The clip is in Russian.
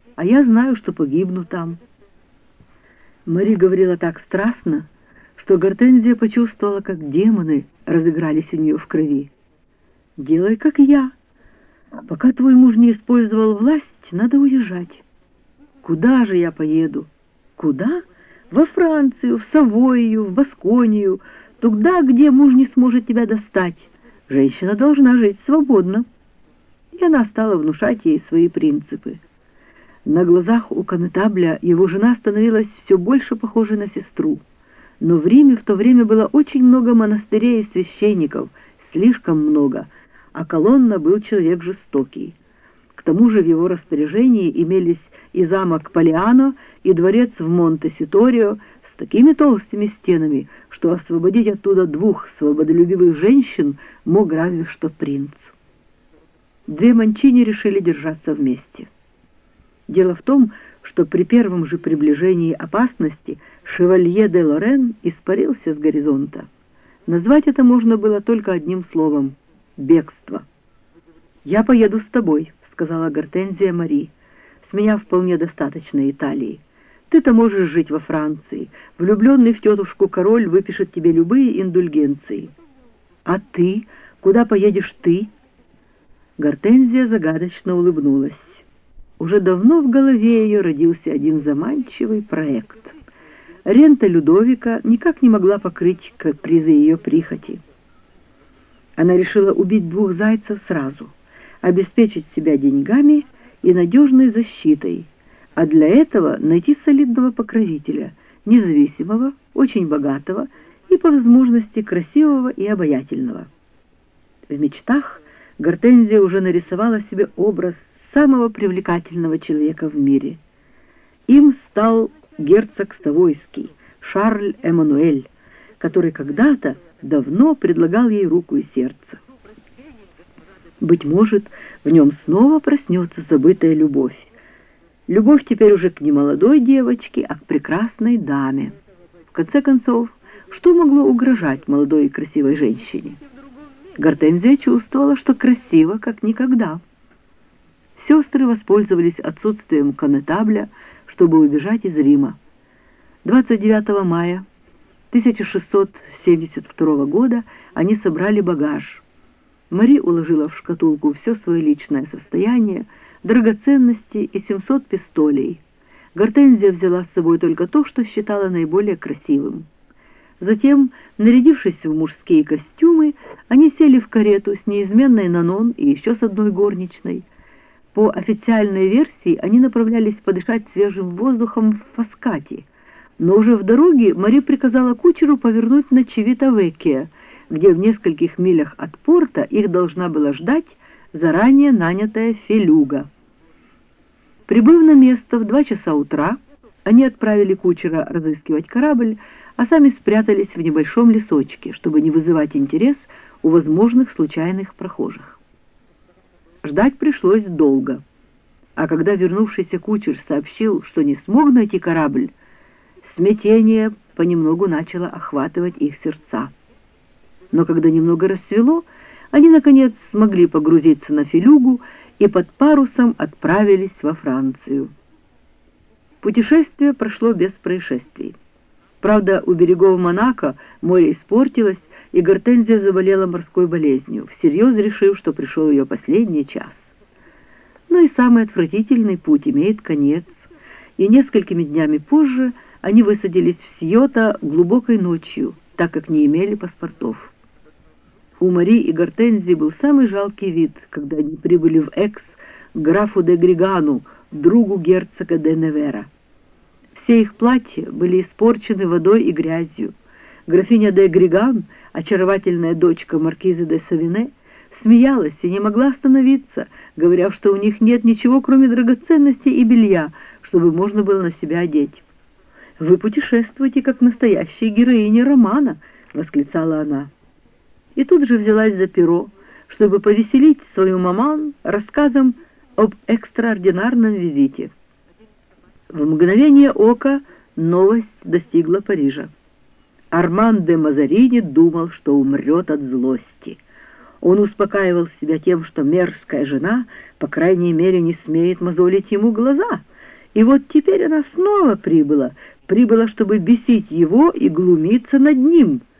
а я знаю, что погибну там». Мари говорила так страстно, что Гортензия почувствовала, как демоны разыгрались у нее в крови. «Делай, как я. Пока твой муж не использовал власть, надо уезжать». «Куда же я поеду?» «Куда? Во Францию, в Савойю, в Басконию, туда, где муж не сможет тебя достать. Женщина должна жить свободно». И она стала внушать ей свои принципы. На глазах у конетабля его жена становилась все больше похожей на сестру. Но в Риме в то время было очень много монастырей и священников, слишком много, а Колонна был человек жестокий. К тому же в его распоряжении имелись и замок Палиано, и дворец в Монте-Ситорио с такими толстыми стенами, что освободить оттуда двух свободолюбивых женщин мог разве что принц. Две Манчини решили держаться вместе. Дело в том, что при первом же приближении опасности шевалье де Лорен испарился с горизонта. Назвать это можно было только одним словом — бегство. «Я поеду с тобой», — сказала Гортензия Мари. «С меня вполне достаточно Италии. Ты-то можешь жить во Франции. Влюбленный в тетушку король выпишет тебе любые индульгенции». «А ты? Куда поедешь ты?» Гортензия загадочно улыбнулась. Уже давно в голове ее родился один заманчивый проект. Рента Людовика никак не могла покрыть капризы ее прихоти. Она решила убить двух зайцев сразу, обеспечить себя деньгами и надежной защитой, а для этого найти солидного покровителя, независимого, очень богатого и, по возможности, красивого и обаятельного. В мечтах Гортензия уже нарисовала себе образ самого привлекательного человека в мире. Им стал герцог Савойский, Шарль Эммануэль, который когда-то давно предлагал ей руку и сердце. Быть может, в нем снова проснется забытая любовь. Любовь теперь уже к немолодой девочке, а к прекрасной даме. В конце концов, что могло угрожать молодой и красивой женщине? Гортензия чувствовала, что красиво, как никогда. Сестры воспользовались отсутствием конетабля, чтобы убежать из Рима. 29 мая 1672 года они собрали багаж. Мари уложила в шкатулку все свое личное состояние, драгоценности и 700 пистолей. Гортензия взяла с собой только то, что считала наиболее красивым. Затем, нарядившись в мужские костюмы, они сели в карету с неизменной Нанон и еще с одной горничной. По официальной версии они направлялись подышать свежим воздухом в Фаскати, но уже в дороге Мари приказала кучеру повернуть на Чивита-Веккиа, где в нескольких милях от порта их должна была ждать заранее нанятая фелюга. Прибыв на место в 2 часа утра, они отправили кучера разыскивать корабль, а сами спрятались в небольшом лесочке, чтобы не вызывать интерес у возможных случайных прохожих. Ждать пришлось долго, а когда вернувшийся кучер сообщил, что не смог найти корабль, смятение понемногу начало охватывать их сердца. Но когда немного рассвело, они, наконец, смогли погрузиться на фелюгу и под парусом отправились во Францию. Путешествие прошло без происшествий. Правда, у берегов Монако море испортилось, и Гортензия заболела морской болезнью, всерьез решив, что пришел ее последний час. Но и самый отвратительный путь имеет конец, и несколькими днями позже они высадились в Сьота глубокой ночью, так как не имели паспортов. У Мари и Гортензии был самый жалкий вид, когда они прибыли в Экс к графу де Григану, другу герцога де Невера. Все их платья были испорчены водой и грязью. Графиня де Григан, очаровательная дочка маркизы де Савине, смеялась и не могла остановиться, говоря, что у них нет ничего, кроме драгоценностей и белья, чтобы можно было на себя одеть. «Вы путешествуете, как настоящие героини романа», — восклицала она. И тут же взялась за перо, чтобы повеселить свою маман рассказом об экстраординарном визите. В мгновение ока новость достигла Парижа. Арман де Мазарини думал, что умрет от злости. Он успокаивал себя тем, что мерзкая жена, по крайней мере, не смеет мозолить ему глаза, И вот теперь она снова прибыла, чтобы бесить его и глумиться над ним —